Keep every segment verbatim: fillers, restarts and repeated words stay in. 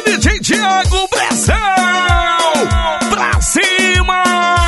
D J Thiago, pressão pra cima.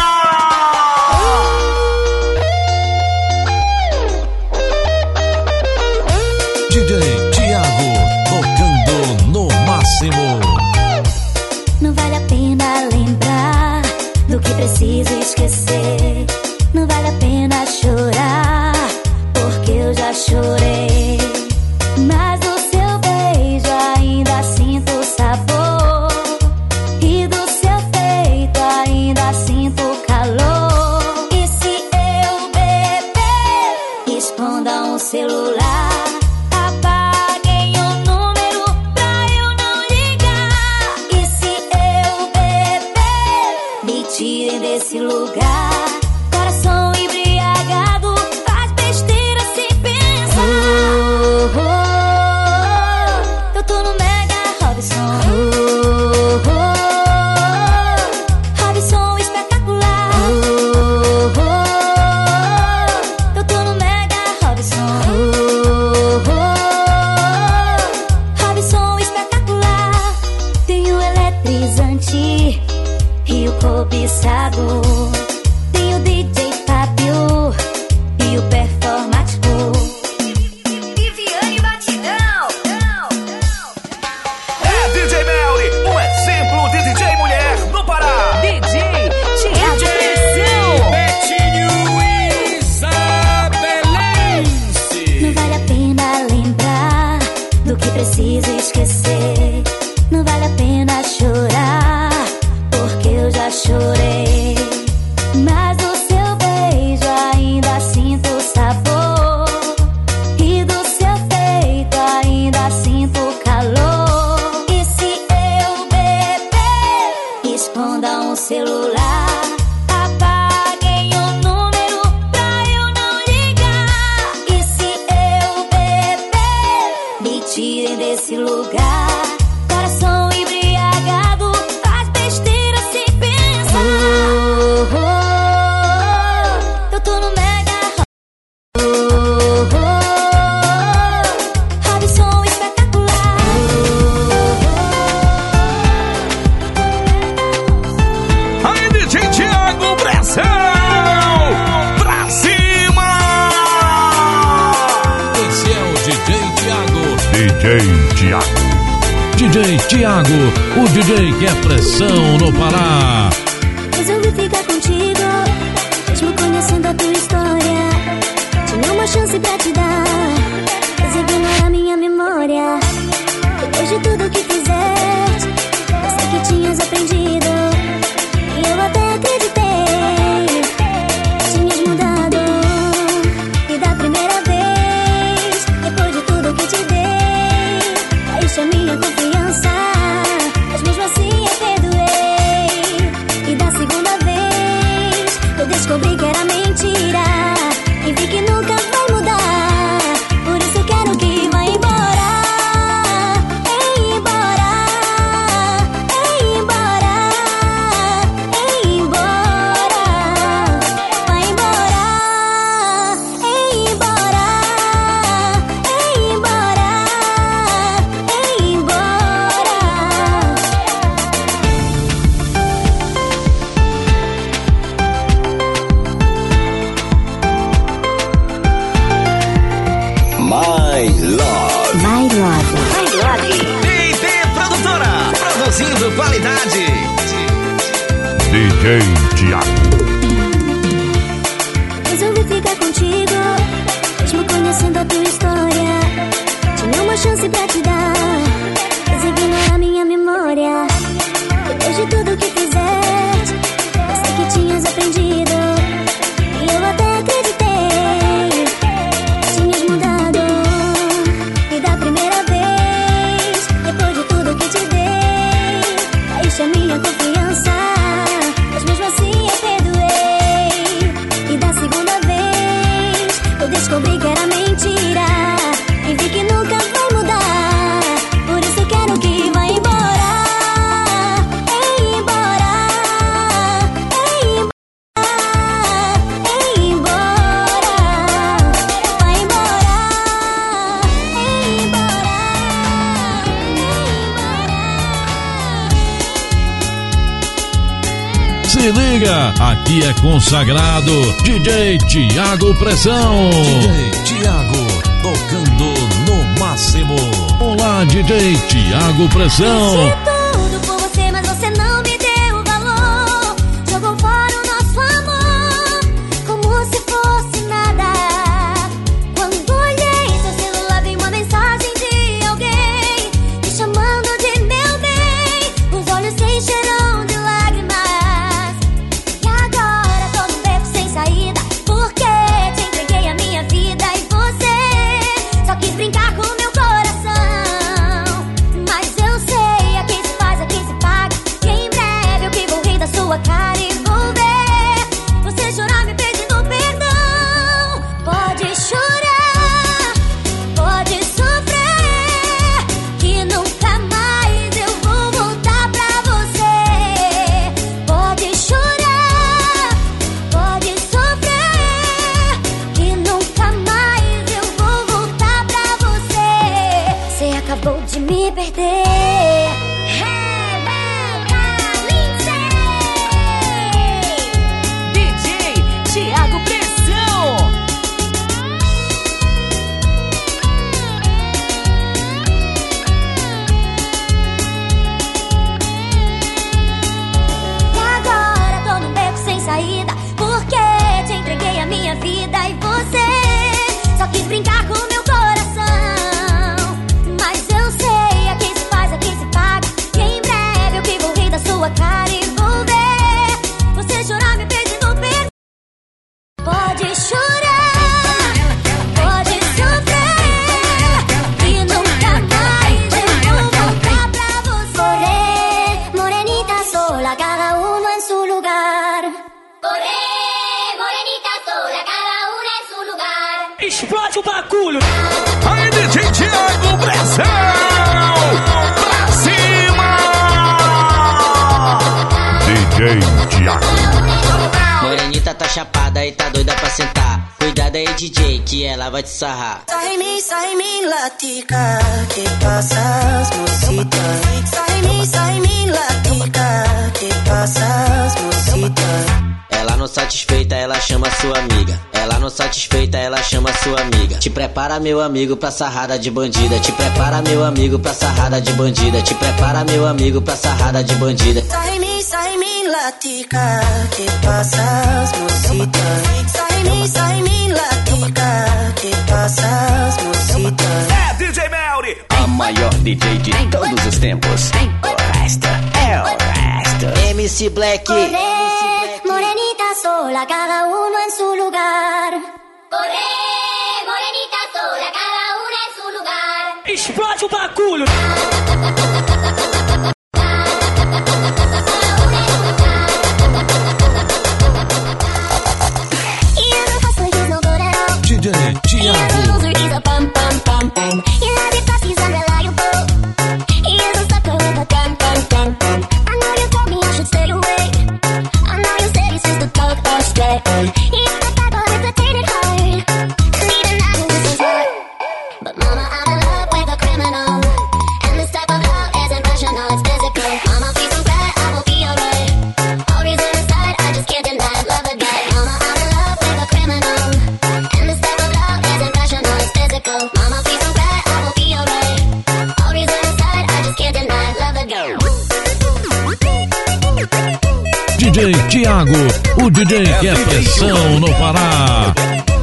D J Thiago tocando no máximo. Não vale a pena lembrar do que preciso esquecer. Não vale a pena chorar, porque eu já chorei. Mas do seu beijo ainda sinto o sabor, e do seu peito ainda sinto o calor. E se eu beber, esconda um celular, apaguem o número pra eu não ligar. E se eu beber, me tirem desse lugar. Coração embriagado faz besteira sem pensar. Oh, oh, eu tô no Mega Robson. Oh, oh, Robson espetacular. Oh, oh, eu tô no Mega Robson. Oh, oh, Robson espetacular. Tenho eletrizante e o cobiçado. Tem o D J Fábio e o performático. Viviane Batidão. É D J Melly, um exemplo de D J mulher no Pará. D J Thiago Pressão. Betinho Isabelense. Não vale a pena lembrar do que preciso esquecer. Não vale a pena chorar, porque eu já chorei. Mas do seu beijo ainda sinto o sabor, e do seu peito ainda sinto o calor. E se eu beber, esconda um celular, apaguem o número pra eu não ligar. E se eu beber, me tirem desse lugar. Coração embriagado faz besteira sem pensar. Oh, oh, eu tô no Mega. Oh, oh, Robson espetacular. Aí D J Thiago, pressão pra cima. Esse é o D J Thiago. D J Thiago. D J Thiago, o D J que é pressão no Pará. Resolvi ficar contigo, mesmo conhecendo a tua história. Tinha uma chance pra te dar, mas ignorar minha memória. Depois de tudo que fizeste, eu sei que tinhas aprendido, e eu até acreditei. Tinhas mudado, e da primeira vez, depois de tudo que te dei, caíste a minha confiança, mas mesmo assim eu perdoei. E da segunda vez, eu descobri que era mentira, e vi que nunca vai mudar. Por isso quero que vá embora, embora, embora, embora. Vai embora, embora, embora, embora. My Love. My love. My Love. D T Produtora, produzindo qualidade. D J Thiago. Resolvi ficar contigo, mesmo conhecendo a tua história. Tinha uma chance pra te dar, mas ignorar minha memória. Depois de tudo que fizeste, eu sei que tinhas aprendido, e eu até acreditei. Tinhas mudado, e da primeira vez, depois de tudo que te dei, caíste a minha confiança, mas mesmo assim eu perdoei. E da segunda vez, eu descobri que era mentira, e vi que nunca vai mudar. Se liga, aqui é consagrado D J Thiago Pressão. D J Thiago tocando no máximo. Olá, D J Thiago Pressão. Fiz tudo por você, mas você não me deu valor. Jogou fora o nosso amor, como se fosse nada. Quando olhei seu celular, vi uma mensagem de alguém me chamando de meu bem. Os olhos se encheram de lágrimas. E agora tô num beco sem saída, porque te entreguei a minha vida e você só quis brincar com o meu coração. Mas eu sei, a quem se faz, a quem se paga. E em breve eu que vou rir da sua cara e vou ver você chorar me pedindo perdão. Pode chorar, pode sofrer, que nunca mais eu vou voltar pra você. Pode chorar, pode sofrer, que nunca mais eu vou voltar pra você. Você acabou de me perder. D J Thiago Pressão. E agora tô num beco sem saída, porque te entreguei a minha vida e você só quis brincar com o meu coração. Mas eu sei, a quem se faz, a quem se paga. E em breve eu que vou rir da sua cara e vou ver você chorar me pedindo perdão. Pode chorar, pode sofrer, que nunca mais eu vou voltar pra você. Corre, morenita sola, cada uno en su lugar. Corre, morenita sola, cada uno en su lugar. Explode o bagulho. Aí, D J Thiago Pressão. Pra cima. D J Thiago. Morenita tá chapada e tá doida pra sentar. Cuidado aí, D J, que ela vai te sarrar. Sai mi, sai mi latica, ¿qué pasas, mocita? Sai mi, sai mi latica, ¿qué pasas, mocita? Ela não satisfeita, ela chama sua amiga. Ela não satisfeita, ela chama sua amiga. Te prepara, meu amigo, pra sarrada de bandida. Te prepara, meu amigo, pra sarrada de bandida. Te prepara, meu amigo, pra sarrada de bandida. Sai mi, sai mi latica, ¿qué pasas, mocita? Sai mi, sai mi latica, ¿qué pasas, mocita? É D J Melry, A maior D J de todos os tempos. O resto é o resto. M C Black. Corre, morenita sola, cada uno en su lugar. Corre, morenita sola, cada uno en su lugar. Explode o bagulho. He is a hustler, he's no good at all. D J He is a Thiago. loser, he's a bum bum bum bum. He has it fast, he's unreliable. He is a sucker with a gun gun gun gun. I know you told me I should stay away. I know you said he's just a dog or stray. He's a bad boy with a tainted heart. Need a night who is hurt. But mama, I'm in love with a criminal. And this type of love isn't rational, it's physical. Mama, please don't cry, I will be alright. All reason aside, I just can't deny love a guy. Mama, I'm in love with a criminal. And this type of love isn't rational, it's physical. Mama, please don't cry, I will be alright. All reason aside, I just can't deny love a guy. D J Thiago, o D J que é pressão no Pará.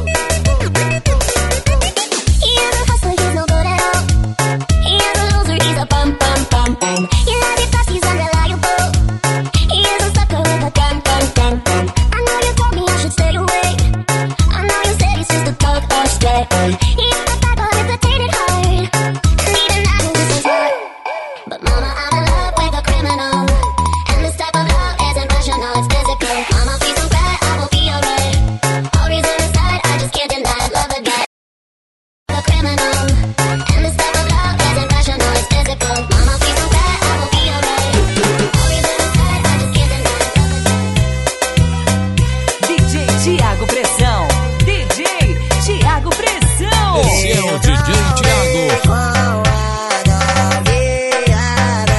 He is a hustler, he's no good at all. He is a loser, he's a bum bum bum bum. He has it fast, he's unreliable. He is a sucker with a gun gun gun gun. I know you told me I should stay away. I know you said he's just a dog or stray. He's a bad boy with a tainted heart. Need a night who is hurt. But mama, I'm in love with a criminal. And this type of love isn't rational, it's physical. Mama, please don't cry, I will be alright. All reason aside, I just can't deny love a guy. A criminal. And this type of love isn't rational, it's physical. Mama, please don't cry, I will be alright. All reason aside, I just can't deny love a guy. D J Thiago Pressão. D J Thiago Pressão. Esse é o D J Thiago. Com a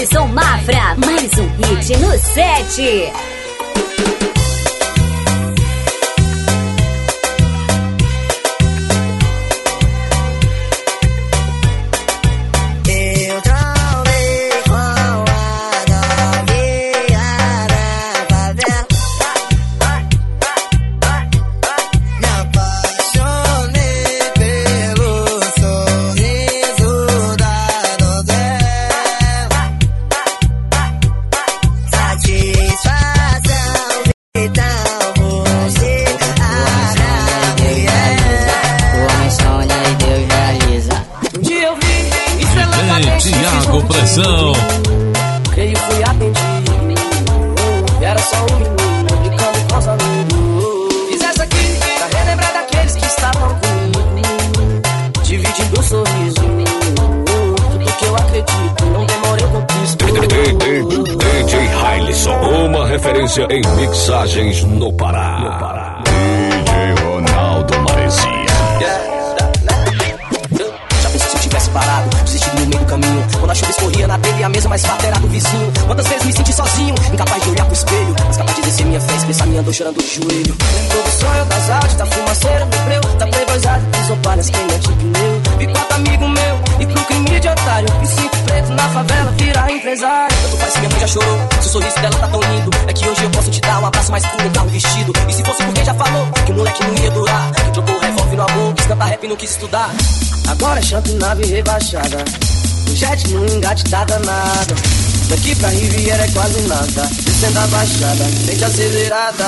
Alisson Mafra, mais um hit no set. Tiago Pressão. Creio fui atendido. Era só um menino brincando com os amigos. Fiz essa aqui pra relembrar daqueles que estavam comigo, dividindo um sorriso. Tudo que eu acredito, não demorei, eu conquisto. D J Hailson, uma referência em mixagens no Pará. No Pará. D J Ronaldo Maresia. Parado, desistido no meio do caminho. Quando a chuva escorria na telha e a mesa mais farta era do vizinho. Quantas vezes me senti sozinho, incapaz de olhar pro espelho, mas capaz de descer minha fé, expressar minha dor chorando do joelho. Lembrou do sonho das artes, da fumaceira no breu, da playboyzada, pisou palhas, quem é de pneu. Vi quatro amigo meu, e pro crime de otário, e cinco preto na favela, vira empresário. Tanto faz se minha mãe já chorou, se o sorriso dela tá tão lindo, é que hoje eu posso te dar um abraço mais puro, dar um vestido. E se fosse por quem já falou, que o moleque não ia durar, que trocou o revólver no amor, quis cantar rap e não quis estudar. Agora é chante nave rebaixada, o jet no engate tá danada. Daqui pra Riviera é quase nada, descendo a baixada, sente acelerada.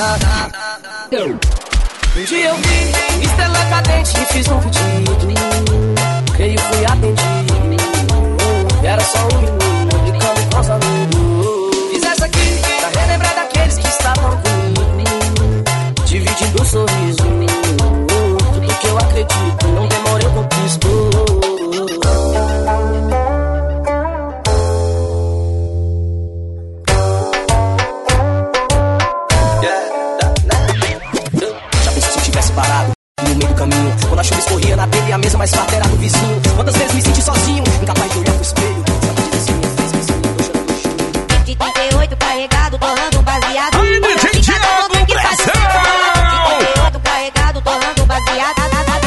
Um dia eu vi estrela cadente e fiz um pedido. Creio fui atendido. Era só um menino brincando com os amigos. Fiz essa aqui pra relembrar daqueles que estavam comigo, dividindo um sorriso. Tudo que eu acredito, não demorei, eu conquisto. Quando a chuva escorria na telha e a mesa mais farta era do vizinho. Quantas vezes me senti sozinho, incapaz de olhar pro espelho, incapaz de descer minha fez, mas minha dor chorando do joelho. De trinta e oito carregado, torrando baseado. Aí, D J Tiago Pressão. De trinta e oito carregado, torrando baseado.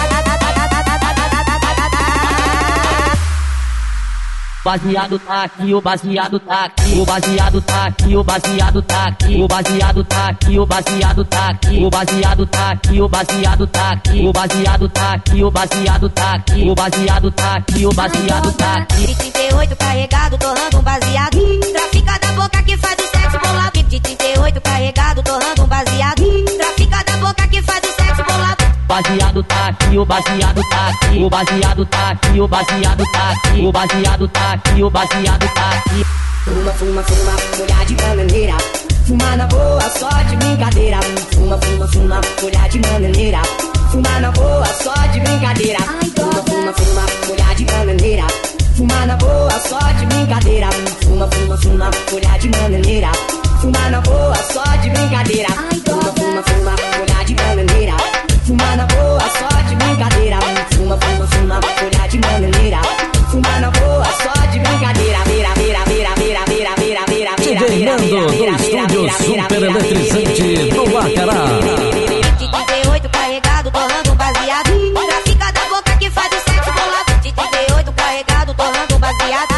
Baseado tá aqui, o baseado tá aqui, o baseado tá aqui, o baseado tá aqui, o baseado tá aqui, o baseado tá aqui, o baseado tá aqui, o baseado tá aqui, o baseado tá aqui, o baseado tá aqui, o baseado tá aqui, o baseado tá aqui. De trinta e oito carregado, torrando um baseado. Trafica da boca que faz o sexo bolado. De trinta e oito carregado, torrando um baseado. Trafica da boca que faz o sexo bolado. Baseado tá aqui, o baseado tá aqui, o baseado tá aqui, o baseado tá aqui, o baseado tá aqui, o baseado tá aqui. Fuma, fuma, fuma, olhar de bananeira. Fuma na boa, só de brincadeira. Fuma, fuma, fuma, olhar de bananeira. Fuma na boa, só de brincadeira. Fuma, fuma, fuma, olhar de bananeira. Fuma na boa, só de brincadeira. Fuma, fuma, fuma, olhar de bananeira. Fuma na boa, só de brincadeira. Fuma, fuma, fuma, olhar de bananeira. Fuma na boa, só de brincadeira. Fuma, fuma, fuma, olhar de bananeira. Fuma na boa, só de brincadeira. Vira, vira, vira, vira, vira, vira, vira, vira, vira, Nando do estúdio super eletrizante do Macará. De trinta e oito carregado, torrando um baseado. Trafica da boca que faz o sexo bolado. De trinta e oito carregado, torrando um baseado.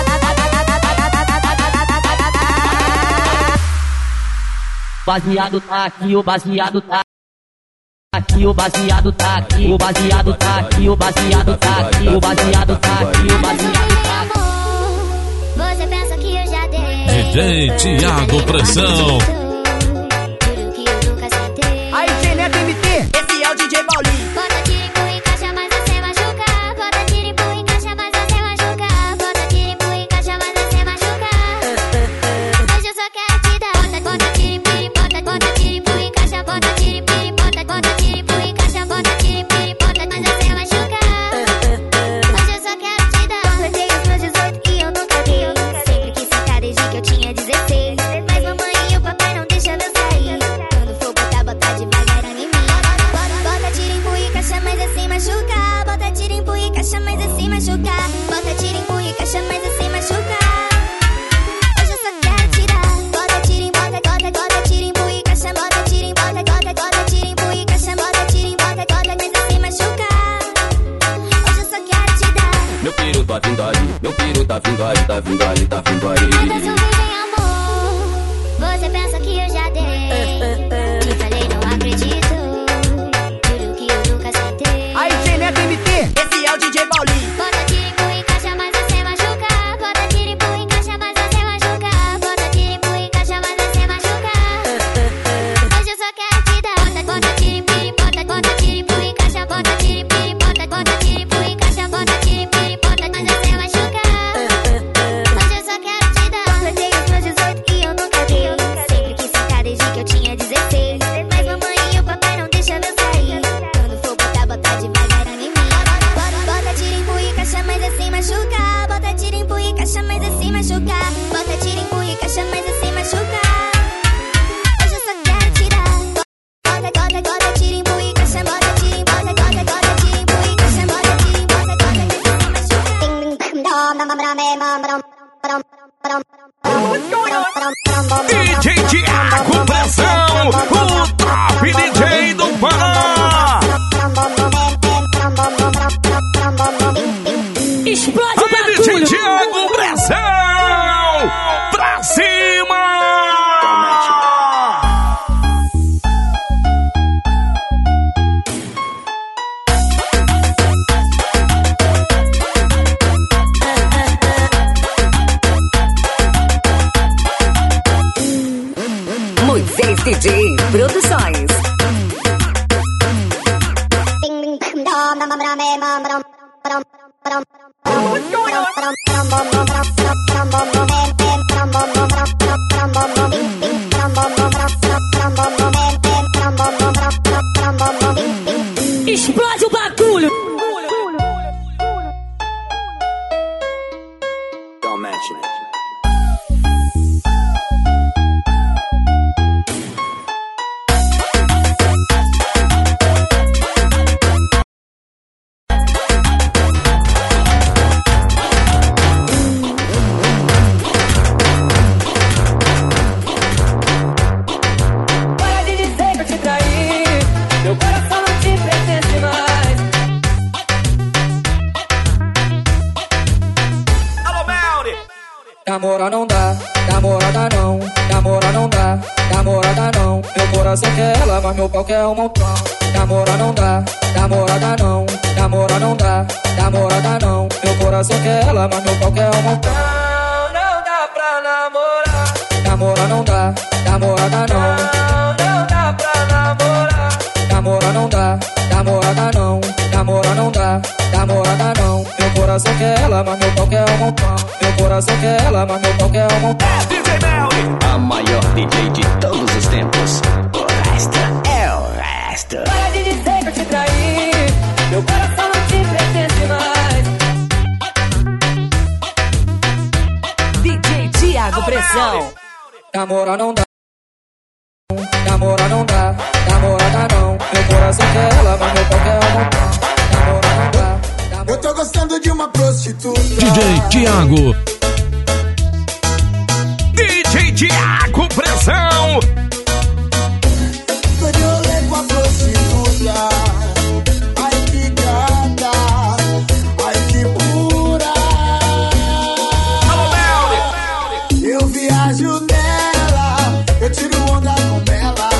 Baseado tá aqui, o baseado tá aqui, o baseado tá aqui, o baseado tá aqui, o baseado tá aqui, o baseado tá aqui, o baseado tá aqui. Você pensa que eu já dei? D J Tiago Pressão. Tudo que eu nunca sentei. Aí, Geneto M T, esse é o D J Paulinho. Bota tiro e empurra, encaixa, mas você machuca. Bota tiro e empurra, encaixa, mas você machuca. Bota tiro e empurra, encaixa, mas você machuca. Hoje eu só quero te dar. Bota, bota tiro e empurra, bota, bota tiro e empurra, encaixa, bota tiro e empurra, bota, bota tiro e empurra, encaixa, bota tiro e empurra, bota, mas você machuca. Hoje eu só quero te dar. Completei os meus dezoito e eu nunca dei. Sempre quis ficar desde que eu tinha dezesseis. Mas mamãe e o papai não aí, tá vindo aí, tá vindo aí. Atenção, vem amor, você pensa que eu já dei. Te falei, não acredito, juro que eu nunca aceitei. Aí, J Neto M T, esse é o D J Paulinho. Bota tiro, empurra, encaixa, mas você machuca. Bota tiro, empurra, encaixa, mas você machuca. Bota tiro, empurra, encaixa, mas você machuca. Hoje eu só quero te dar. Bota, bota tiro, empurra, bota, bota tiro, empurra, encaixa. Bota tiro, empurra, bota, bota tiro, empurra, encaixa. Bota tiro, empurra, bota, mas você machuca. Hoje eu só quero te dar. Completei os meus dezoito e eu nunca vi. Sempre quis ficar desde que eu tinha dezesseis. Mas mamãe e o papai não deixam eu sair. Quando for botar, botar devagar em mim. Bota, bota tiro, empurra, encaixa, mas assim machuca. Bota tiro, empurra, encaixa, mas assim machuca. Bota tiro, empurra, encaixa, mas assim machuca. Hoje eu só quero te dar. Bota, bota, bota tiro, empurra, encaixa. Bota tiro, bota, bota, bota tiro, empurra, encaixa. Bota tiro, bota, bota, D J Tiago Pressão, o top D J do Pará. Explode o Aí, D J Tiago Pressão, pra cima. Moisés D J Produções. Explode o bagulho. Don't mention it. Para de dizer que eu te traí. Meu coração não te pertence mais. Alô, Melri. Namora não dá, namorada não, namora não dá, namorada não. Meu coração quer ela, mas meu pau quer um montão. Namora não dá, namorada não, namora não dá, namorada não. Meu coração quer ela, mas meu pau quer um montão. Não, não dá pra namorar. Namora não dá, namorada não. Não, não dá pra namorar. Namora não dá, namorada não, namora não dá, namorada não. Meu coração quer ela, mas meu pau quer um montão. Meu coração quer ela, mas meu pau quer um montão. D J Melri. A maior D J de todos os tempos. O resto é o resto. Para de dizer que eu te traí. Meu coração não te pertence mais. D J Tiago Pressão. Namora não dá, namora não dá, namorada não. Meu coração quer ela, mas meu pau quer um montão. Namora não dá, namora... Eu tô gostando de uma prostituta. D J Tiago. D J Tiago Pressão. Tô de rolê com a prostituta. Ai que gata, ai que pura. Alô, Melri. Eu viajo nela, eu tiro onda com ela.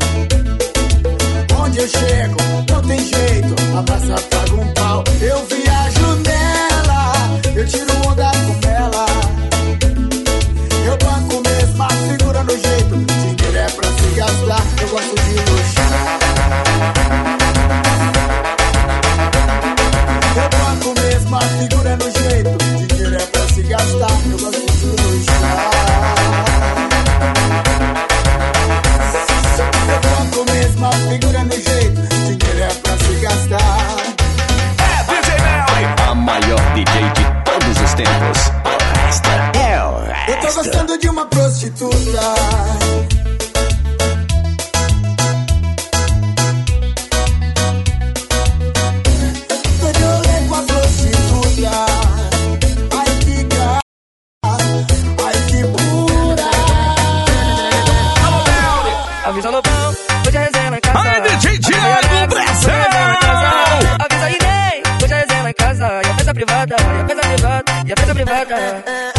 Onde eu chego, não tem jeito, a praça paga um pau. Eu viajo nela, eu tiro onda com ela. Eu banco mesmo, segura no jeito. Dinheiro é pra se gastar, eu gosto de luxo. Eu banco mesmo, segura no jeito. Dinheiro é pra se gastar, eu gosto de luxo. Eu banco mesmo, segura no jeito. Dinheiro é pra se gastar. É D J Melri. A maior D J de todos os tempos. O resto é o resto. Eu tô gostando de uma prostituta. Tô de rolê com a prostituta. Ai que gata, ai que pura. Alô, Melri. Avisa no pão, hoje a resenha lá em casa. Aí, D J Tiago Pressão. Avisa aí, Ney, hoje a resenha lá em casa. E a festa privada, e a festa privada, e a festa privada.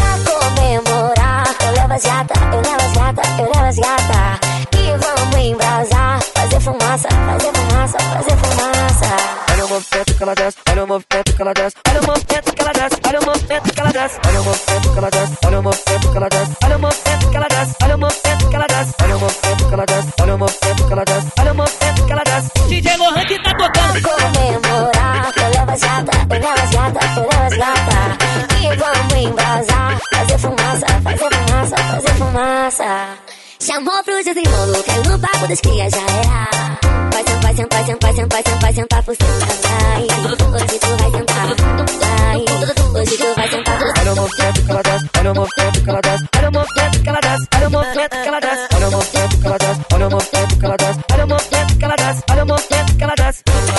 levo as gata, eu levo as gata, eu levo as gata. E vamos embrasar, fazer fumaça, fazer fumaça, fazer fumaça. Olha o movimento que ela desce, olha o movimento que ela desce, olha o movimento que ela desce, olha o movimento que ela desce, olha o movimento que ela desce, olha o movimento que ela desce, olha o movimento que ela desce, olha o movimento que ela desce, olha o movimento que ela desce, olha o movimento que ela desce, olha o movimento que ela desce. D J Lohan que tá tocando. Comemorar, eu levo as gata, eu levo as gata, eu levo as gata. E vamos embrasar, fazer fumaça, fazer fumaça, fazer fumaça. Chamou pro desenrolo, caiu no papo das crias, já era. Vai sentar, sentar, sentar, sentar, sentar, sentar por cima, vai. Hoje tu vai sentar, vai. Hoje tu vai sentar. Olha o movimento que ela desce, olha o movimento que ela desce, olha o movimento que ela desce, olha o movimento que ela desce, olha o movimento que ela desce, olha o movimento que ela desce, olha o movimento que ela desce, olha o movimento que ela desce.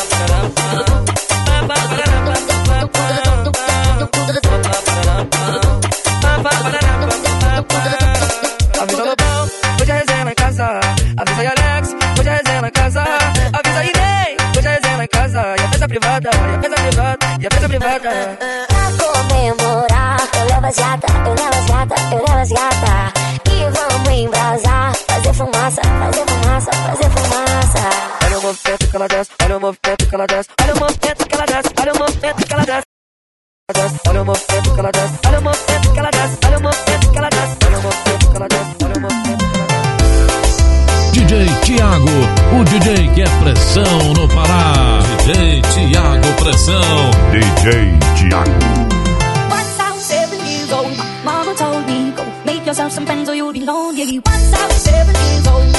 Avisa Lobão, hoje a resenha lá em casa. Avisa aí Alex, hoje a resenha lá em casa. Avisa aí Ney, hoje a resenha lá em casa. E a festa privada, e a festa privada, e a festa privada. Pra comemorar, eu levo as gata, eu levo as gata, eu levo as gata. E vamos embrasar, fazer fumaça, fazer fumaça, fazer fumaça. Olha o movimento que ela desce, olha o movimento que ela desce, olha o movimento que ela desce, olha o movimento que ela desce. Olha o movimento que ela desce, olha o movimento que ela desce, olha o movimento que ela desce, olha o movimento que ela desce, olha o movimento que ela desce. D J Thiago, o D J que é pressão no Pará. D J Thiago Pressão. D J Thiago. Once I was seven years old, mama told me, go make yourself some friends or you'll be lonely. Once I was seven years old.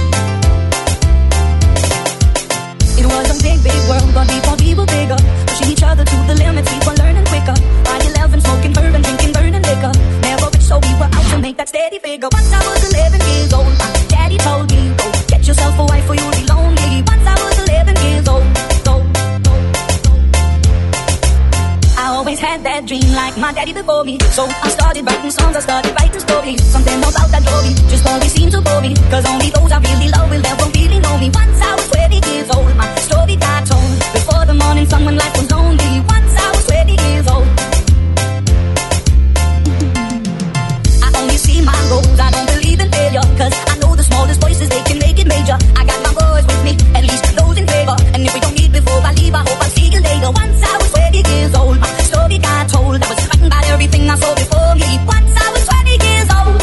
It was a big, big world, but before we were bigger, pushing each other to the limits, we were learning quicker. By eleven, smoking herb and drinking burning liquor. Never rich, so we were out to make that steady figure. Once I was eleven years old, my daddy told me, go get yourself a wife or you'll be lonely. Once I was eleven years old, go, go, go. I always had that dream like my daddy before me. So I started writing songs, I started writing stories. Something about that glory just always seemed to bore me. Cause only those I really love will ever really know me. Once I was twenty years old, my story got told. Before the morning sun when life was lonely. Once I was twenty years old. I only see my goals, I don't believe in failure. Cause I know the smallest voices, they can make it major. I got my boys with me, at least those in favor. And if we don't meet before I leave, I hope I'll see you later. Once I was twenty years old, my story got told. I was frightened by everything I saw before me. Once I was twenty years old.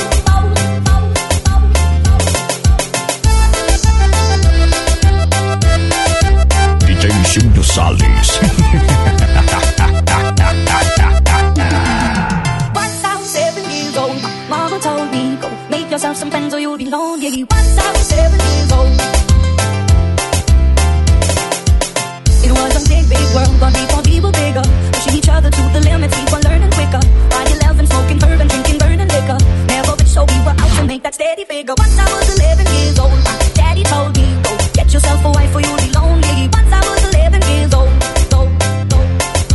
D J Júnior Salles. Once I was seven years old, my mama told me, go make yourself some friends or you'll be lonely. Once I was seven years old. It was a big, big world, but before we were bigger, pushing each other to the limits, we were learning quicker. By eleven, smoking herb and drinking burning liquor. Never rich, so we were out to make that steady figure. Once I was eleven years old, my daddy told me, go get yourself a wife or you'll be lonely. Once I was eleven years old. Go, go, go.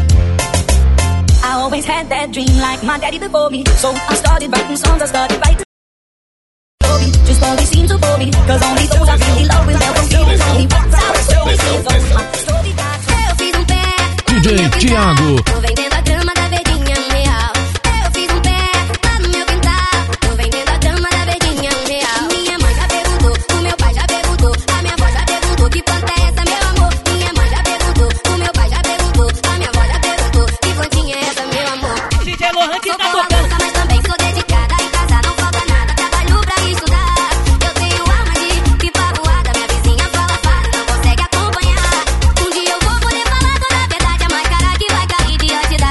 I always had that dream like my daddy before me. So I started writing songs, I started writing. Just always seems to bore me. Cause only those I really love will never feel lonely. Once I was twenty years old, my story got told. Eu fiz um pé D J Thiago. tô vendendo a dama da verdinha real. Eu fiz um pé lá no meu quintal. Tô vendendo a dama da verdinha real. Minha mãe já perguntou, o meu pai já perguntou, a minha avó já perguntou, que planta é essa, meu amor? Minha mãe já perguntou, o meu pai já perguntou, a minha avó já perguntou, que plantinha é essa, meu amor? D J Lohan que Sou tá boa tocando. moça, mas também sou dedicada. Em casa não falta nada, trabalho pra estudar. Eu tenho alma de pipa voada, minha vizinha fala fada, não consegue acompanhar. Um dia eu vou poder falar toda a verdade, a máscara que vai cair diante da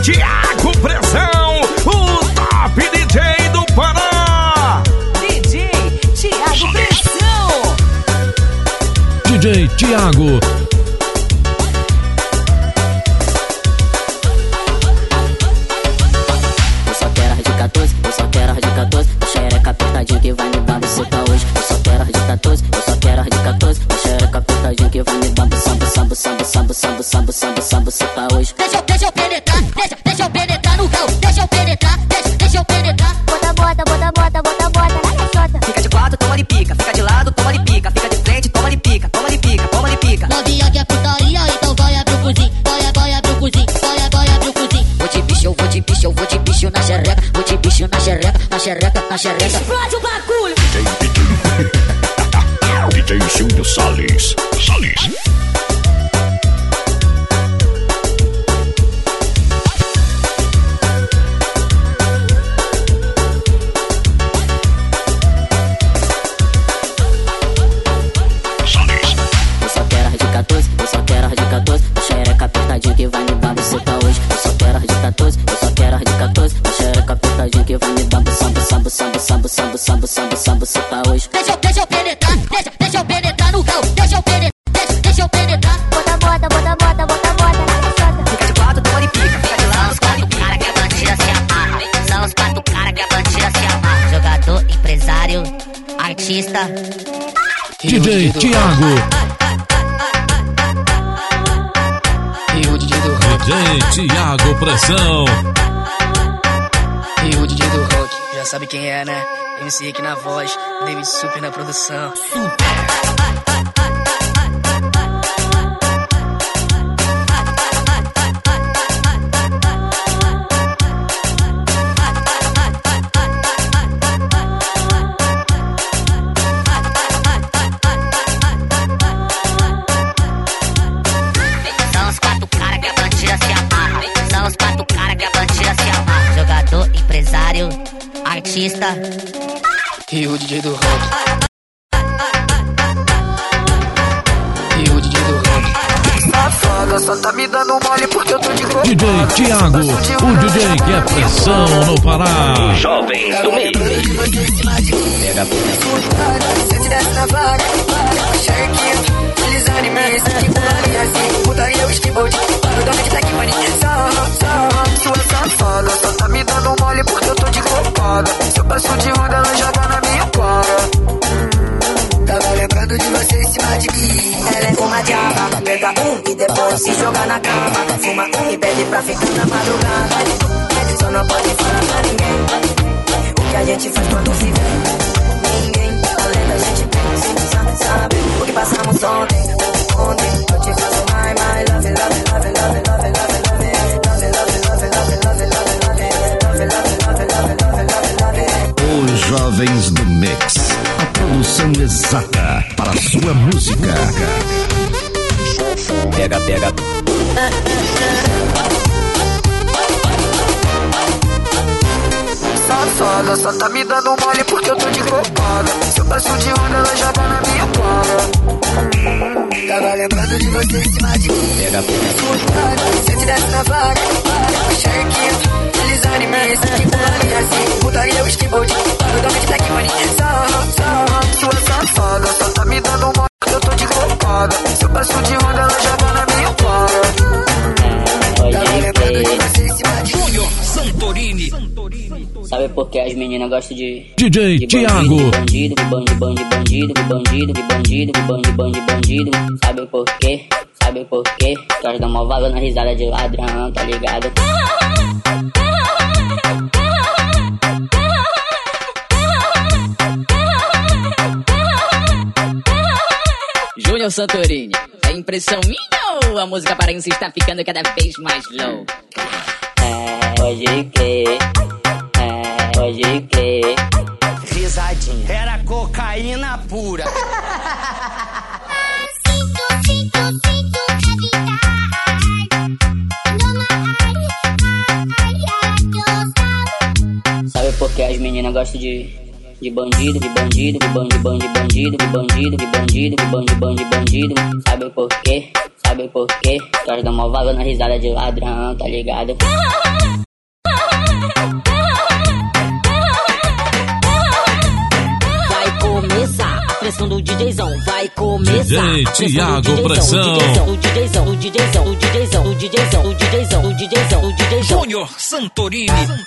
Tiago Pressão, o top D J do Pará. D J Tiago Pressão. D J Tiago. Eu só quero as de quatorze, eu só quero as de quatorze. A xereca apertadinha que vai me dando seca hoje. Eu só quero as de quatorze, eu só quero as de quatorze. A xereca apertadinha que vai me dando sambo, sambo, sambo, sambo, sambo, sambo, sambo, sambo, seca hoje. Deixa, deixa eu penetrar, deixa, deixa eu penetrar no cão. Deixa eu penetrar, deixa, deixa eu penetrar. Bota, bota, bota, bota, bota, bota na caixota. Fica de quatro, toma de pica. Fica de lado, toma de pica. Fica de frente, toma de pica. Toma de pica, toma de pica. Novinha que é putaria, então vai abrir o cozinho. Vai, vai abrir o cozinho, vai, vai abrir o cozinho. Vou te bicho, eu vou te bicho, eu vou te bicho na xereca. Vou te bicho na xereca, na xereca, na xereca. Explode o bagulho. D J Júnior Salles. Salles. Eu só quero as de quatorze, eu só quero as de quatorze. A xereca apertadinha que vai me dando seca hoje. Eu só quero as de quatorze, eu só quero as de quatorze. A xereca apertadinha que vai me dando sambo, sambo, sambo, sambo, sambo, sambo, sambo, sambo, seca hoje. Deixa, deixa eu penetrar, deixa, deixa eu penetrar no cão. Deixa eu penetrar, deixa, deixa eu penetrar. Bota, bota, bota, bota, bota, bota na caixota. Fica de quatro, toma de pica. Fica de lado, São os quatro cara que a bandida se amarra. São os quatro cara que a bandida se amarra. Jogador, empresário, artista. D J Tiago. E o D J do D J Tiago Pressão. E o D J do rock, já sabe quem é, né? M C aqui na voz, David Super na produção. São os quatro cara que a bandida se amarra. São os quatro cara que a bandida se amarra. Jogador, empresário, artista. E o D J do rock. E o D J do rock. Safada, só tá me dando mole porque eu tô de roupa. D J Tiago, o D J que é pressão no Pará. Jovens do Meio. Pega se eu te desse na vaga, Shark, eles animais, tipo assim, putaria, skateboard, totalmente black money. Só, só, sua safada, só tá me dando mole porque eu tô de roupada. Se eu passo de onda, ela joga na minha cara. Tava lembrando de você em cima de mim. Ela é uma diaba, pega um e depois se joga na cama. Fuma um e pede pra ficar na madrugada. Só não pode falar pra ninguém o que a gente faz quando se vê. Ninguém, além da gente pensa, sabe o que passamos ontem. Ontem eu te faço my, my love, love, love, love, love, love, love, love, love, love, love, love, love, love. Os Jovens do Mix. A produção exata para a sua música. Pega, pega. Safada, só tá me dando mole porque eu tô de roupada. Se eu passo de onda, ela joga na minha cara. Tava lembrando de você em cima de mim. Pega, pega. Se eu te desse na vaga, Shark, eles animais, tipo assim, putaria, skateboard, totalmente black money. Só, só, sua safada, só tá me dando mole porque eu tô de roupada. Se eu passo de onda, ela joga na minha cara. Tava lembrando de você em cima de mim. Santorini. Sabe por que as meninas gostam de D J de Tiago. bandido, de bandido, de bandido, de bandido, de bandido, de bandido, de bandido. Sabe por quê? Sabe por quê? Que elas dão uma vaga na risada de ladrão, tá ligado? Júnior Santorini, é impressão minha ou a música paraense está ficando cada vez mais low? É, pode crer, é, pode crer. Risadinha. Era cocaína pura. Sinto, sinto, sinto Sabe por que as meninas gostam de de bandido, de bandido, de bandido, bandido, bandido, de bandido, de bandido, de bandido, bandido, bandido. Sabe por quê? sabe por quê? Nós damos valor na risada de ladrão, tá ligado? Vai começar a pressão do DJzão, vai começar. D J Thiago Pressão. O DJzão, o DJzão, o DJzão, o DJzão, o DJzão, o DJzão, o DJzão. Júnior Santorini.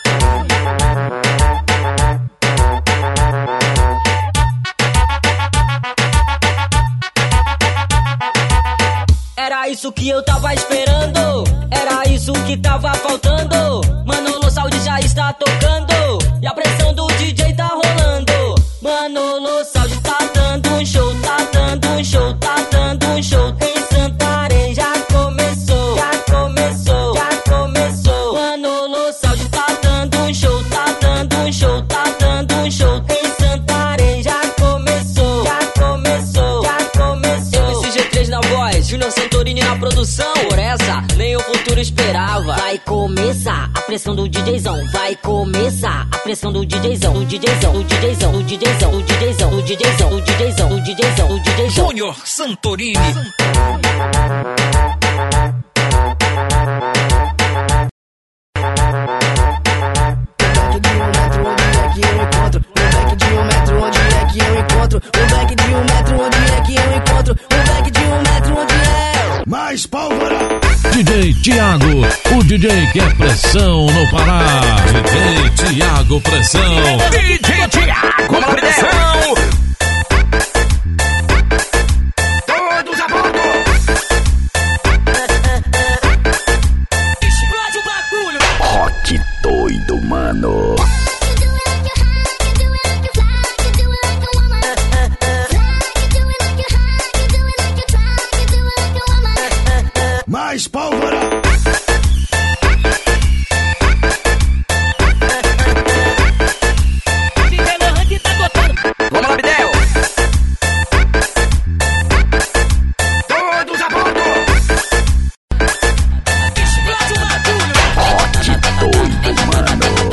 Era isso que eu tava esperando, era isso que tava faltando. Manolo Saúde já está tocando e a pressão do D J tá rolando. Manolo Saúde tá dando um show, tá dando um show, tá dando um show. Em Santarém já começou, já começou, já começou. Manolo Saúde tá dando um show, tá dando um show, tá dando um show. Em Santarém já começou, já começou, já começou. M C G três na voz, Júnior Santorini na produção. Por essa, nem o futuro esperava. Vai começar a pressão do DJzão, vai começar a pressão do DJzão, o DJzão, o DJzão, o DJzão, o DJzão, o DJzão, o DJzão, o DJzão, o DJzão. Júnior Santorini. Mais pólvora. D J Thiago, o D J que é pressão no Pará. D J Thiago Pressão. D J Thiago Pressão. Todos a bordo. Explode o bagulho. Rock doido, mano. Mais pólvora. Vamos lá, Bidel. Todos a bordo. Explode o bagulho. Rock doido, mano.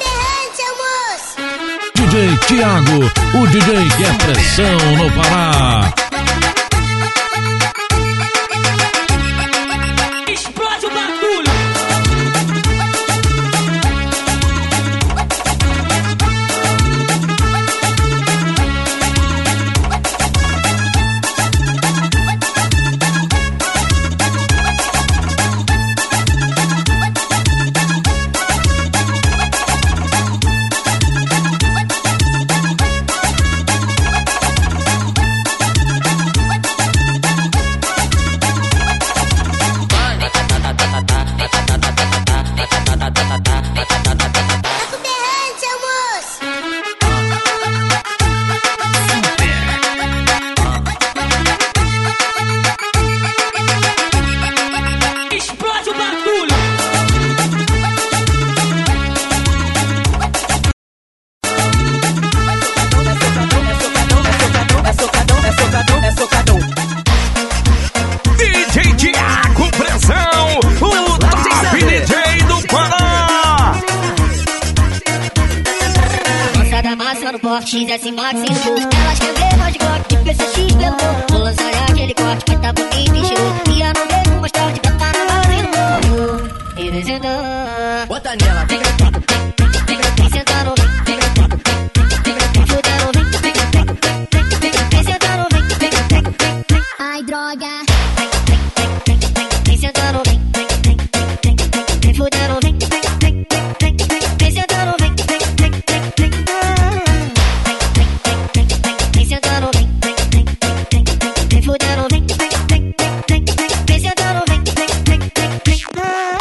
D J Thiago, o D J que é pressão no Pará. Explode o bagulho. Explode o bagulho. É socadão, é socadão, é socadão. D J Thiago Pressão, o top D J do Pará. Moçada massa no porte, S Max no bolso. Elas querem ver nós de Glock, de P C X pelo corpo. Vou lançar aquele corte, vai tá bonito e cheiroso. E eu não vejo mostrar de cantar na base no morro. E descendo. Bota nela, vem, Vem sentando, vem, vem fudendo, vem, vem, vem, vem sentando, vem, vem, vem, vem. Ai, droga. Vem sentando, vem, vem, vem, vem fudendo, vem, vem, vem, vem, vem sentando, vem, vem, vem, vem, vem. Vem sentando, vem, vem, vem, vem fudendo, vem, vem, vem, vem, vem sentando, vem, vem, vem, vem, vem.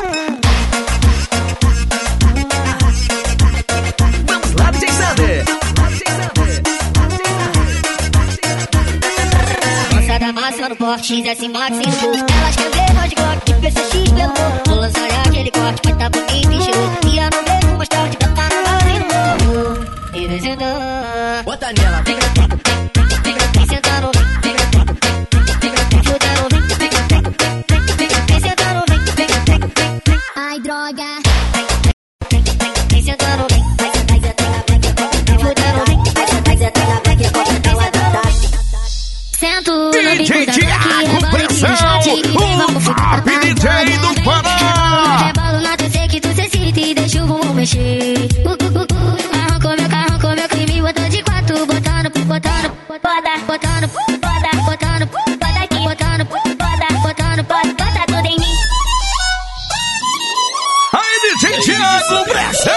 Vamos lá, D J Sander. Moçada massa no porte, S Max no bolso. Elas querem ver nós de Glock, de P C X pelo corpo. Vou lançar aquele corte, vai tá bonito e cheiroso. E eu não vejo mostrar de cantar na base no morro. E descendo. bota nela, vem, Vem sentando, vem, vem, vem fudendo, vem, vem, vem, vem, vem sentando, vem, vem, vem, vem. Ai, droga. Vem sentando, vem, vai sentar e sentar na black, vem fudendo, vem, vai sentar e sentar na black, vem sentar. Sento no bico da black, rebola e o Top D J do Pará. Rebolo na T C que tu cê cita e deixa o bumbum mexer. Uh, uh, uh, uh. Arrancou meu carro, arrancou meu crime, botou de quatro, botando, botando, poda, botando, poda, botando, poda aqui, botando, poda, botando, poda, bota tudo em mim. Aí, D J Thiago Pressão.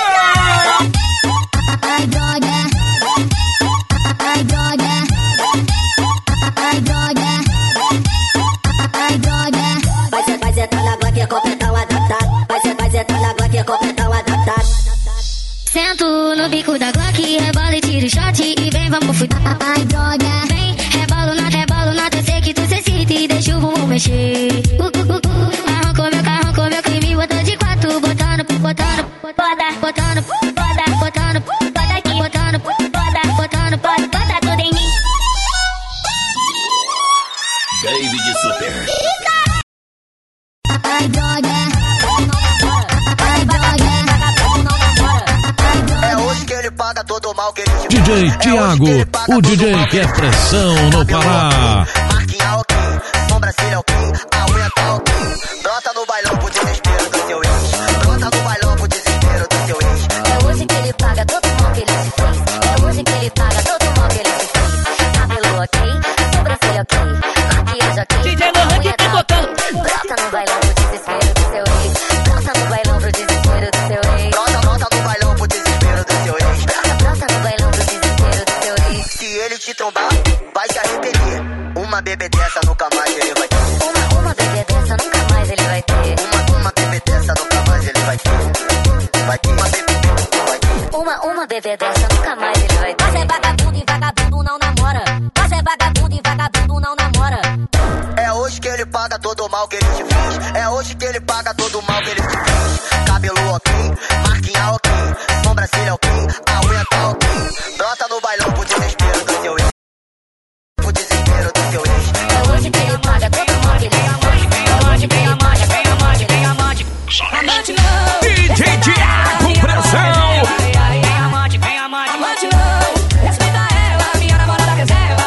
Ai, droga. Ai, droga. Ai, droga. Ai, droga. Vai ser, vai ser, tá na Glock, é completão adaptado. Vai ser, vai ser, tá na Glock, é completão adaptado. Sento no bico da Glock, rebola e tiro shot e vem, vamos fuder. Ai, droga. Vem, rebolo na, rebolo na T C que tu cê cita e deixa o bumbum mexer. Uh, uh, uh, uh. Arrancou meu carro, arrancou meu crime, botou de quatro, botando, botando, poda, botando, poda, botando, poda aqui, botando, poda, botando, poda, bota tudo em mim. David Super. Ai, droga. Ai, droga. É hoje que ele paga todo o mal que ele te D J Thiago, o D J que é pressão no Pará. Marquinha ok, sobrancelha ok, a unha tá ok. Brota no bailão pro desespero do seu ex. Brota no bailão pro desespero do seu ex. É hoje que ele paga todo o mal que ele te fez. É hoje que ele paga todo o mal que ele te fez. Cabelo ok, sobrancelha ok, maquiagem ok. D J Lohan que tá botando. Brota no bailão pro desespero do seu ex. Brota no bailão pro desespero do seu ex. Brota, brota no bailão pro desespero do seu ex. Brota, brota no bailão pro desespero do seu ex. Se ele te trombar, vai se arrepender. Uma bebê dessa nunca mais ele vai ter. Uma, uma bebê dessa nunca mais ele vai ter. Uma, uma bebê dessa nunca mais ele vai ter. Vai ter uma bebê, vai ter. Uma, uma bebê dessa nunca mais ele vai ter. Você é vagabundo e vagabundo não namora. Você é vagabundo e vagabundo não namora. É hoje que ele paga todo o mal que ele te fez. É hoje que ele paga todo o mal que ele te fez. Cabelo ok, marquinha ok, sobrancelha ok, a unha tá ok. Brota no bailão pro desespero do seu ex. Pro desespero do seu ex. É hoje que ele paga todo o mal que ele te fez. Vem amante, vem amante, vem amante, vem amante. Amante não. D J Thiago Pressão. Vem amante, vem amante, amante não. Respeita ela, minha namorada reserva.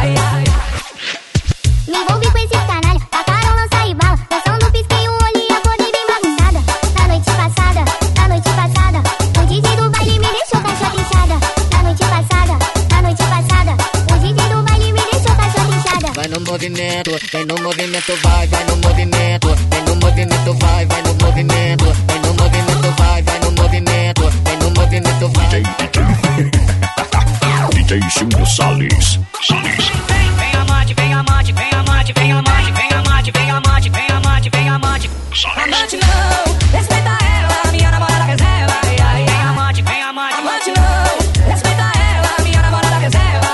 Me envolvi com esse canalha, tacaram lança e bala. Dançando, pisquei o olho e acordei bem bagunçada. Na noite passada, na noite passada, o D J do baile me deixou com a sua trinchada. Na noite passada, na noite passada, o D J do baile me deixou com a sua trinchada. Vai no movimento, vem no movimento, vai, vai no movimento. Vem no movimento, vai, vai no movimento. Vem no movimento, vai, vai no movimento. Vem no movimento, vai. D J Júnior Salles. Salles. Vem, vem amante, vem amante, vem amante, vem amante, vem amante, vem amante, vem amante, vem amante. Amante não, respeita ela, minha namorada reserva. Vem amante, vem amante, amante não, respeita ela, minha namorada reserva.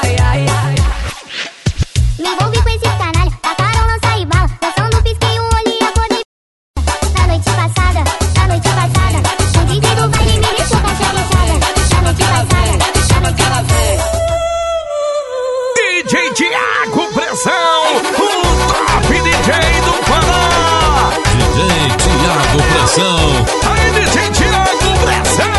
Me envolvi com esse canalha, tacaram lança e bala. Dançando, pisquei o olho e acordei. Na noite passada, na noite passada, o D J do baile me deixou com a sua trinchada. Na noite passada, na noite passada. D J Thiago Pressão, o Top D J do Pará. D J Thiago Pressão. Aí, D J Thiago Pressão.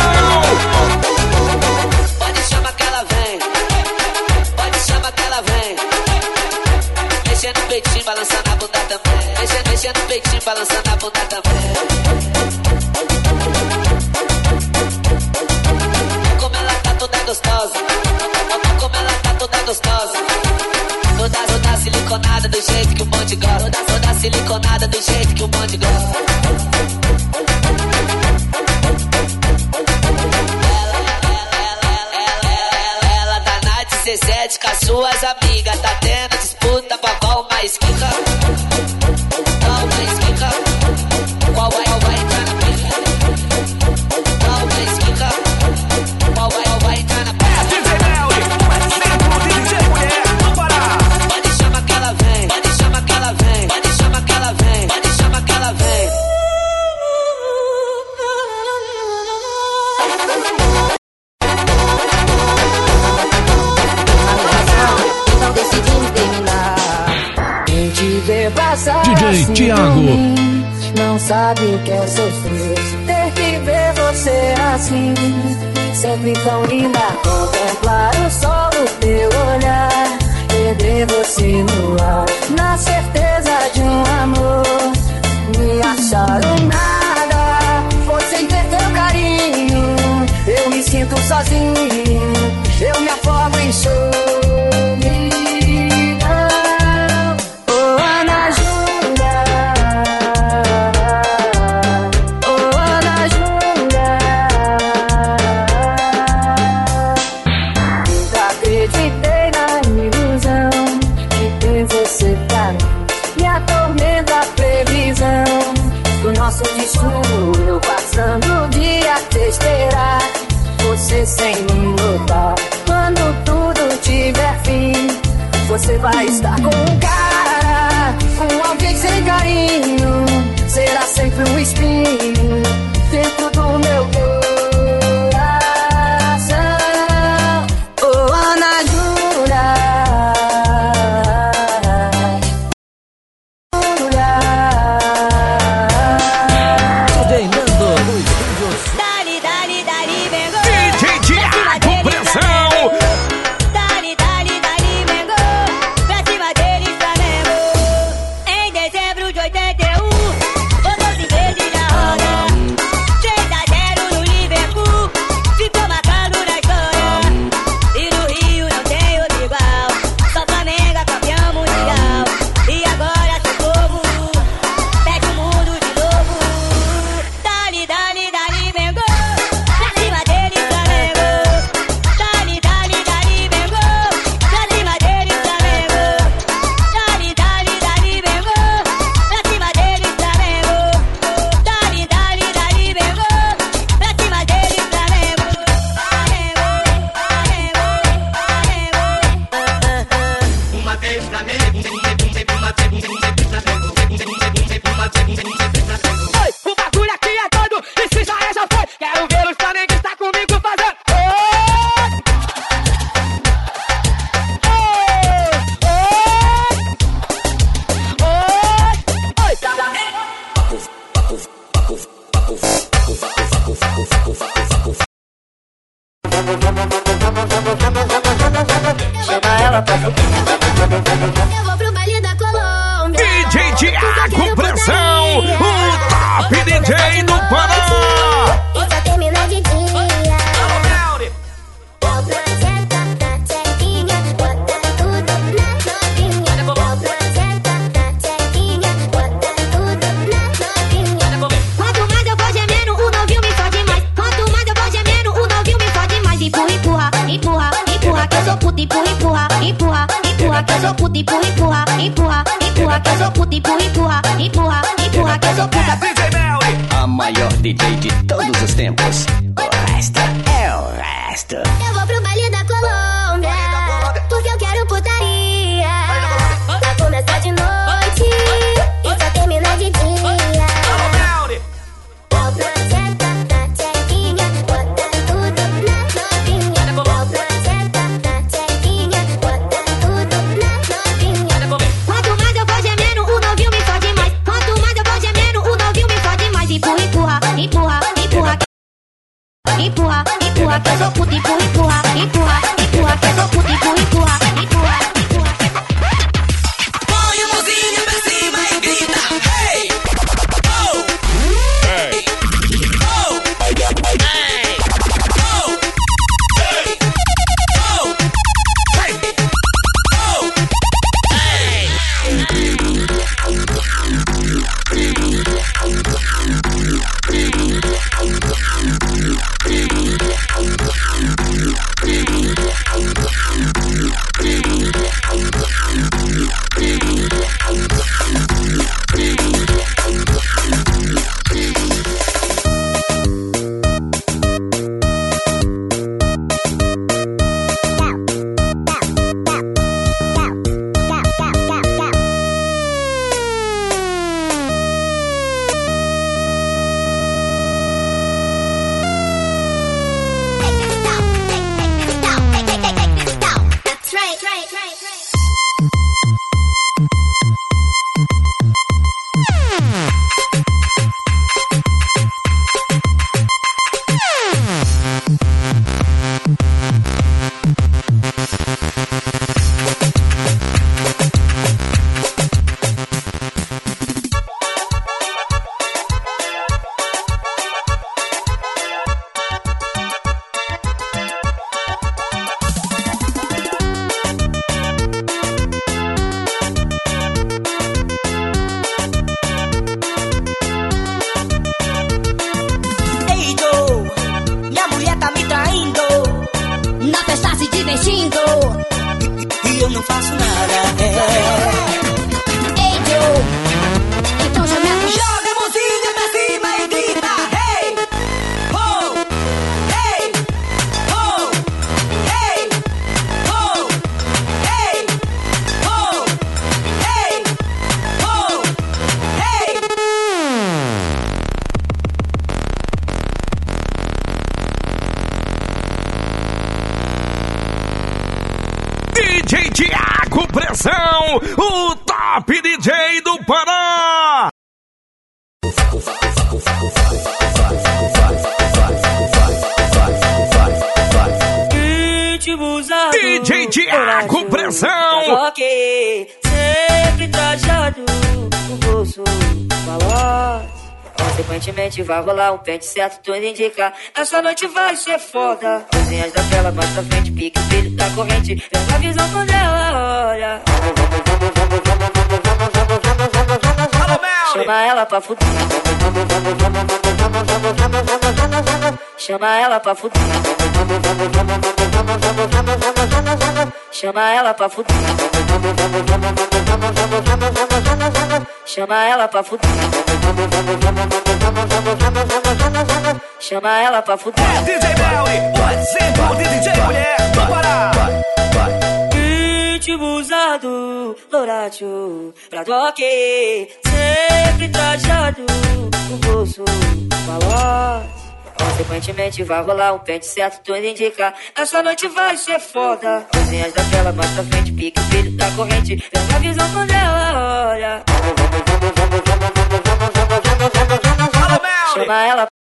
Pode chamar que ela vem. Pode chamar que ela vem. Mexendo no peitinho, balançando a bunda também. Mexendo, mexendo no peitinho, balançando a bunda também. Como ela tá toda gostosa. Como ela tá toda gostosa. Toda, toda siliconada do jeito que o bonde gosta. Toda, toda siliconada do jeito que o bonde gosta. Ela tá na dezessete com as suas amigas. Tá tendo disputa pra qual mais quica. Qual mais quica. Qual vai, qual vai entrar na pista. Qual mais quica. Qual vai, qual vai entrar na pista. D J Melly, D J Mulher, não parar. Pode chamar que ela vem. Pode chamar que ela vem. Pode chamar que ela vem. Pode chamar que ela vem. Então decidimos terminar. Quem te vê passar D J assim Thiago. por mim, não sabe o que é sofrer. Ter que ver você assim, sempre tão linda. Contemplar o sol do teu olhar, perder você no ar, na certeza de um sozinho, eu me afogo em solidão. Oh, Ana Júlia, oh, Ana Júlia, nunca acreditei na ilusão de ter você pra mim. Me atormenta a previsão do nosso destino, eu passando o dia a te esperar, você sem me notar. Quando tudo tiver fim, você vai estar com um cara, com alguém sem carinho. Será sempre um espinho dentro do meu coração. Oh, Ana Júlia, D J Nando, os vídeos. Dali, dali, dali, vengo. D J Tiago Pressão. Dali, dali, dali, vengo. Pra cima deles, Flamengo. Em dezembro de oitenta e um, botou cinco vezes na roda. três a zero no Liverpool, ficou marcando na história. E no Rio não tem outro igual, só Flamengo é campeão mundial. E agora seu povo pega o mundo de novo. Dali, dali, dali, vengo. Pra cima deles, Flamengo. Dali, dali, dali, vengo. Pra cima deles, Flamengo. Dali, dali, dali, vengo. Pra cima deles, Flamengo. Dali, dali, dali, vengo. Pra cima deles, Flamengo. Uma vez Flamengo, uma vez Oi, o bagulho aqui é todo, e se já é, já foi. Quero ver os flamenguistas comigo fazendo. Eu vou pro baile da Colômbia. D J Tiago Pressão, o top D J do Pará. E só termina de dia. Dá pra sentar na tchequinha, bota tudo na novinha. Dá pra sentar na tchequinha, bota tudo na novinha. Quanto mais eu vou gemendo, o novinho me fode mais. Quanto mais eu vou gemendo, o novinho me fode mais. Empurra, empurra, empurra, empurra, que eu sou puta. Empurra, empurra, empurra, empurra, que eu sou puta. Empurra, empurra, empurra, empurra, que eu sou puta. Empurra, empurra, empurra, empurra, que eu sou puta. A maior D J de todos os tempos. O resto é o resto. Eu vou pro baile da Colômbia, porque eu quero putaria. Pra começar de noite e só termina de dia. Dá pra sentar na tchequinha, bota tudo na novinha. Dá pra sentar na tchequinha, bota tudo na novinha. Quanto mais eu vou gemendo, o novinho me fode mais. Quanto mais eu vou gemendo, o novinho me fode mais. Empurra, empurra, empurra, empurra. Empurra, empurra, que eu sou puta. Empurra, empurra, empurra, empurra, que eu sou puta. Empurra, empurra, empurra, empurra. Põe a mãozinha pra cima e grita, hey! Oh! Hey! Oh! Hey! Oh! Hey! Oh! Hey! Oh! Hey! não faço nada. É. Ei, Joe, então já me acusa. Joga a mãozinha pra cima e grita, hey, ho, hey, ho, hey, ho, hey, ho, hey, ho, hey. D J Tiago Pressão, o top D J do Pará. D J Tiago Pressão. Ok, sempre trajado no bolso, malote. Consequentemente vai rolar um pente certo, tudo indica. Essa noite vai ser foda. Coisinhas da tela, mais pra frente, pique o brilho da corrente. Pega a visão quando ela olha. Chama ela pra fuder. Chama ela pra fuder. Chama ela pra fuder. Chama ela pra fuder. Chama ela pra fuder. D J Belly, o exemplo de D J mulher do Pará. Ritmo usado, Loratio, pra toque. Sempre trajado no bolso, malote. Consequentemente vai rolar um pente certo, tudo indica. Essa noite vai ser foda. Coisinhas da tela, mais pra frente, pique o brilho da corrente. Pega a visão quando ela olha. Chama ela.